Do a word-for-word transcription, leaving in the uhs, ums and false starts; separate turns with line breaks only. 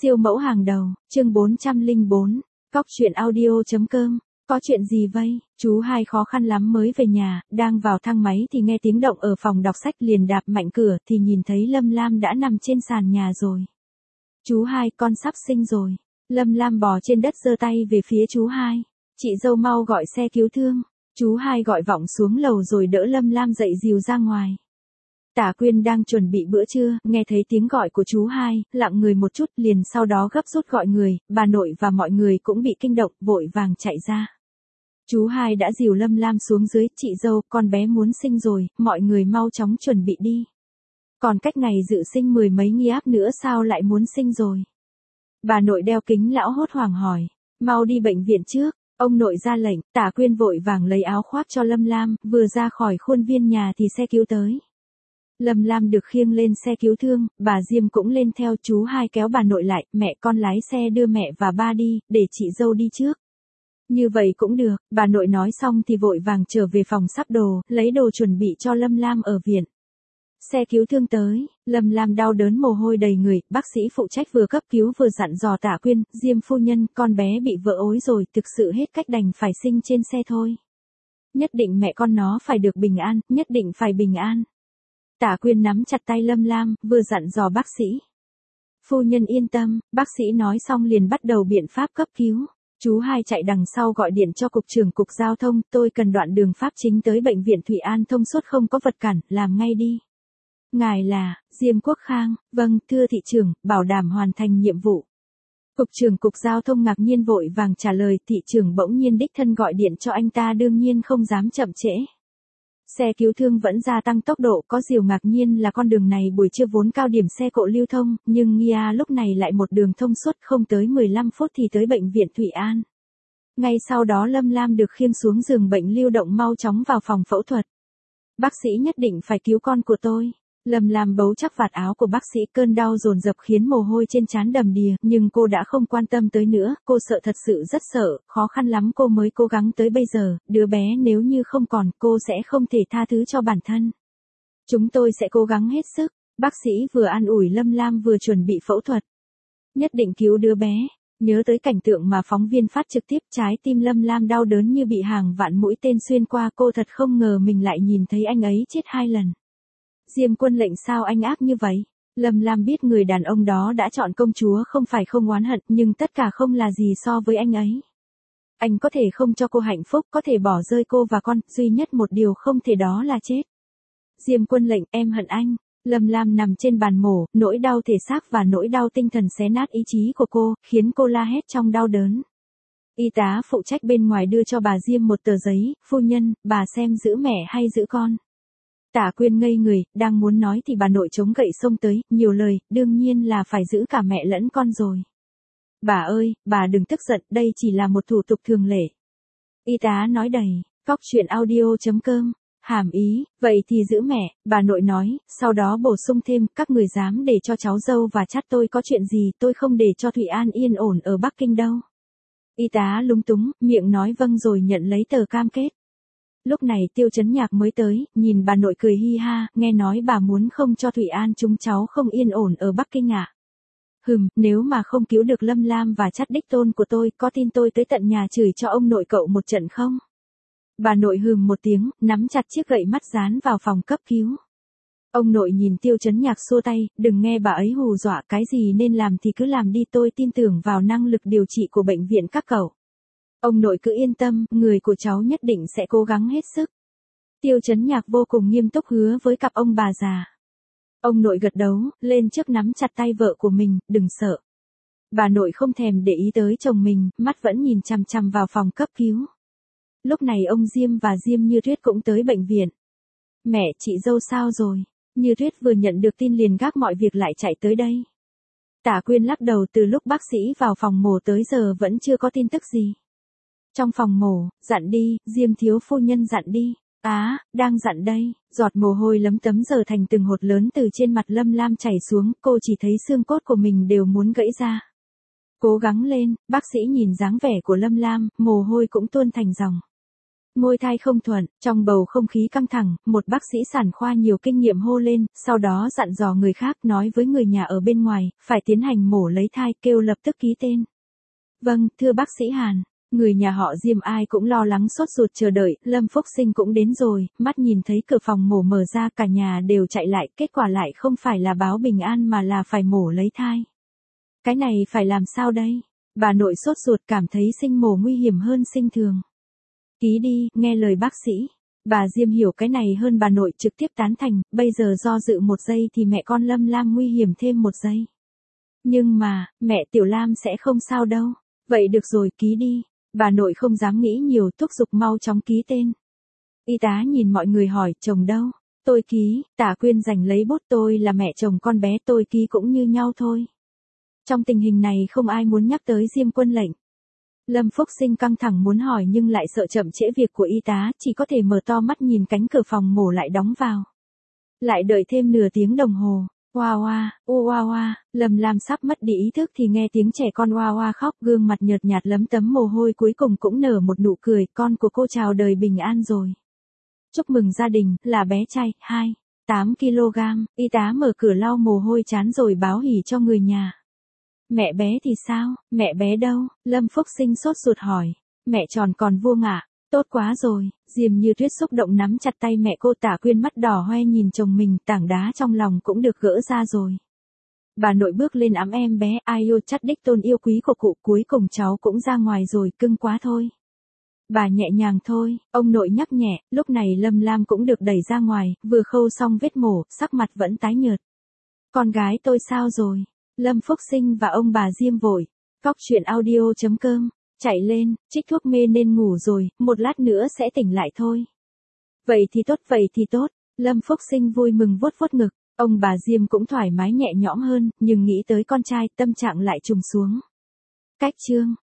Siêu mẫu hàng đầu, chương bốn trăm lẻ bốn, cóc truyện audio.com, có chuyện gì vây? Chú hai khó khăn lắm mới về nhà, đang vào thang máy thì nghe tiếng động ở phòng đọc sách liền đạp mạnh cửa thì nhìn thấy Lâm Lam đã nằm trên sàn nhà rồi. Chú hai, con sắp sinh rồi. Lâm Lam bò trên đất giơ tay về phía chú hai. Chị dâu mau gọi xe cứu thương. Chú hai gọi vọng xuống lầu rồi đỡ Lâm Lam dậy dìu ra ngoài. Tả Quyên đang chuẩn bị bữa trưa, nghe thấy tiếng gọi của chú hai, lặng người một chút liền sau đó gấp rút gọi người, bà nội và mọi người cũng bị kinh động, vội vàng chạy ra. Chú hai đã dìu Lâm Lam xuống dưới, chị dâu, con bé muốn sinh rồi, mọi người mau chóng chuẩn bị đi. Còn cách ngày dự sinh mười mấy nghi áp nữa sao lại muốn sinh rồi? Bà nội đeo kính lão hốt hoảng hỏi, mau đi bệnh viện trước. Ông nội ra lệnh, Tả Quyên vội vàng lấy áo khoác cho Lâm Lam, vừa ra khỏi khuôn viên nhà thì xe cứu tới. Lâm Lam được khiêng lên xe cứu thương, bà Diêm cũng lên theo, chú hai kéo bà nội lại, mẹ con lái xe đưa mẹ và ba đi, để chị dâu đi trước. Như vậy cũng được, bà nội nói xong thì vội vàng trở về phòng sắp đồ, lấy đồ chuẩn bị cho Lâm Lam ở viện. Xe cứu thương tới, Lâm Lam đau đớn mồ hôi đầy người, bác sĩ phụ trách vừa cấp cứu vừa dặn dò Tả Quyên, Diêm phu nhân, con bé bị vỡ ối rồi, thực sự hết cách đành phải sinh trên xe thôi. Nhất định mẹ con nó phải được bình an, nhất định phải bình an. Tả Quyên nắm chặt tay Lâm Lam, vừa dặn dò bác sĩ. Phu nhân yên tâm, bác sĩ nói xong liền bắt đầu biện pháp cấp cứu. Chú hai chạy đằng sau gọi điện cho cục trưởng cục giao thông, tôi cần đoạn đường pháp chính tới bệnh viện Thụy An thông suốt không có vật cản, làm ngay đi. Ngài là, Diêm Quốc Khang, vâng, thưa thị trưởng, bảo đảm hoàn thành nhiệm vụ. Cục trưởng cục giao thông ngạc nhiên vội vàng trả lời, thị trưởng bỗng nhiên đích thân gọi điện cho anh ta đương nhiên không dám chậm trễ. Xe cứu thương vẫn gia tăng tốc độ, có điều ngạc nhiên là con đường này buổi trưa vốn cao điểm xe cộ lưu thông, nhưng Nghia lúc này lại một đường thông suốt, không tới mười lăm phút thì tới bệnh viện Thụy An. Ngay sau đó Lâm Lam được khiêng xuống giường bệnh lưu động mau chóng vào phòng phẫu thuật. Bác sĩ nhất định phải cứu con của tôi. Lâm Lam bấu chắc vạt áo của bác sĩ, cơn đau dồn dập khiến mồ hôi trên trán đầm đìa, nhưng cô đã không quan tâm tới nữa, cô sợ thật sự rất sợ, khó khăn lắm cô mới cố gắng tới bây giờ, đứa bé nếu như không còn, cô sẽ không thể tha thứ cho bản thân. Chúng tôi sẽ cố gắng hết sức, bác sĩ vừa an ủi Lâm Lam vừa chuẩn bị phẫu thuật. Nhất định cứu đứa bé, nhớ tới cảnh tượng mà phóng viên phát trực tiếp, trái tim Lâm Lam đau đớn như bị hàng vạn mũi tên xuyên qua, cô thật không ngờ mình lại nhìn thấy anh ấy chết hai lần. Diêm quân lệnh sao anh ác như vậy? Lâm Lam biết người đàn ông đó đã chọn công chúa không phải không oán hận, nhưng tất cả không là gì so với anh ấy. Anh có thể không cho cô hạnh phúc, có thể bỏ rơi cô và con, duy nhất một điều không thể đó là chết. Diêm quân lệnh, em hận anh. Lâm Lam nằm trên bàn mổ, nỗi đau thể xác và nỗi đau tinh thần xé nát ý chí của cô, khiến cô la hét trong đau đớn. Y tá phụ trách bên ngoài đưa cho bà Diêm một tờ giấy, phu nhân, bà xem giữ mẹ hay giữ con. Tả Quyên ngây người, đang muốn nói thì bà nội chống gậy xông tới, nhiều lời, đương nhiên là phải giữ cả mẹ lẫn con rồi. Bà ơi, bà đừng tức giận, đây chỉ là một thủ tục thường lệ. Y tá nói đầy, cóc truyện audio.com, hàm ý, vậy thì giữ mẹ, bà nội nói, sau đó bổ sung thêm, các người dám để cho cháu dâu và chắt tôi có chuyện gì, tôi không để cho Thụy An yên ổn ở Bắc Kinh đâu. Y tá lúng túng, miệng nói vâng rồi nhận lấy tờ cam kết. Lúc này Tiêu Chấn Nhạc mới tới, nhìn bà nội cười hi ha, nghe nói bà muốn không cho Thụy An chúng cháu không yên ổn ở Bắc Kinh ạ. À? Hừm, nếu mà không cứu được Lâm Lam và chắt đích tôn của tôi, có tin tôi tới tận nhà chửi cho ông nội cậu một trận không? Bà nội hừm một tiếng, nắm chặt chiếc gậy mắt dán vào phòng cấp cứu. Ông nội nhìn Tiêu Chấn Nhạc xua tay, đừng nghe bà ấy hù dọa, cái gì nên làm thì cứ làm đi, tôi tin tưởng vào năng lực điều trị của bệnh viện các cậu. Ông nội cứ yên tâm, người của cháu nhất định sẽ cố gắng hết sức. Tiêu Chấn Nhạc vô cùng nghiêm túc hứa với cặp ông bà già. Ông nội gật đầu, lên trước nắm chặt tay vợ của mình, đừng sợ. Bà nội không thèm để ý tới chồng mình, mắt vẫn nhìn chằm chằm vào phòng cấp cứu. Lúc này ông Diêm và Diêm Như Tuyết cũng tới bệnh viện. Mẹ, chị dâu sao rồi? Như Tuyết vừa nhận được tin liền gác mọi việc lại chạy tới đây. Tả Quyên lắc đầu, từ lúc bác sĩ vào phòng mổ tới giờ vẫn chưa có tin tức gì. Trong phòng mổ, dặn đi, Diêm thiếu phu nhân dặn đi. Á, à, đang dặn đây, giọt mồ hôi lấm tấm giờ thành từng hột lớn từ trên mặt Lâm Lam chảy xuống, cô chỉ thấy xương cốt của mình đều muốn gãy ra. Cố gắng lên, bác sĩ nhìn dáng vẻ của Lâm Lam, mồ hôi cũng tuôn thành dòng. Ngôi thai không thuận, trong bầu không khí căng thẳng, một bác sĩ sản khoa nhiều kinh nghiệm hô lên, sau đó dặn dò người khác nói với người nhà ở bên ngoài, phải tiến hành mổ lấy thai, kêu lập tức ký tên. Vâng, thưa bác sĩ Hàn. Người nhà họ Diêm ai cũng lo lắng sốt ruột chờ đợi, Lâm Phúc Sinh cũng đến rồi, mắt nhìn thấy cửa phòng mổ mở ra cả nhà đều chạy lại, kết quả lại không phải là báo bình an mà là phải mổ lấy thai. Cái này phải làm sao đây? Bà nội sốt ruột cảm thấy sinh mổ nguy hiểm hơn sinh thường. Ký đi, nghe lời bác sĩ. Bà Diêm hiểu cái này hơn bà nội trực tiếp tán thành, bây giờ do dự một giây thì mẹ con Lâm Lam nguy hiểm thêm một giây. Nhưng mà, mẹ Tiểu Lam sẽ không sao đâu. Vậy được rồi, ký đi. Bà nội không dám nghĩ nhiều, thúc giục mau chóng ký tên. Y tá nhìn mọi người hỏi, chồng đâu? Tôi ký, Tả Quyên giành lấy bút, tôi là mẹ chồng con bé, tôi ký cũng như nhau thôi. Trong tình hình này không ai muốn nhắc tới Diêm Quân lệnh. Lâm Phúc Sinh căng thẳng muốn hỏi nhưng lại sợ chậm trễ việc của y tá, chỉ có thể mở to mắt nhìn cánh cửa phòng mổ lại đóng vào. Lại đợi thêm nửa tiếng đồng hồ. Oa oa, u oa oa, Lâm Lam sắp mất đi ý thức thì nghe tiếng trẻ con oa oa khóc, gương mặt nhợt nhạt lấm tấm mồ hôi, cuối cùng cũng nở một nụ cười, con của cô chào đời bình an rồi. Chúc mừng gia đình, là bé trai, hai phẩy tám ki lô gam, y tá mở cửa lau mồ hôi chán rồi báo hỉ cho người nhà. Mẹ bé thì sao, mẹ bé đâu? Lâm Phúc Sinh sốt ruột hỏi. Mẹ tròn còn vuông ạ. Tốt quá rồi. Diêm Như Tuyết xúc động nắm chặt tay mẹ cô, Tả Quyên mắt đỏ hoe nhìn chồng mình, tảng đá trong lòng cũng được gỡ ra rồi. Bà nội bước lên ẵm em bé, ai yêu chắt đích tôn yêu quý của cụ, cuối cùng cháu cũng ra ngoài rồi, cưng quá thôi. Bà nhẹ nhàng thôi, ông nội nhắc nhẹ, lúc này Lâm Lam cũng được đẩy ra ngoài, vừa khâu xong vết mổ, sắc mặt vẫn tái nhợt. Con gái tôi sao rồi? Lâm Phúc Sinh và ông bà Diêm vội. Cóc truyện audio chấm com. Chạy lên, trích thuốc mê nên ngủ rồi, một lát nữa sẽ tỉnh lại thôi. Vậy thì tốt, vậy thì tốt. Lâm Phúc Sinh vui mừng vuốt vuốt ngực. Ông bà Diêm cũng thoải mái nhẹ nhõm hơn, nhưng nghĩ tới con trai, tâm trạng lại trùng xuống. Cách chương.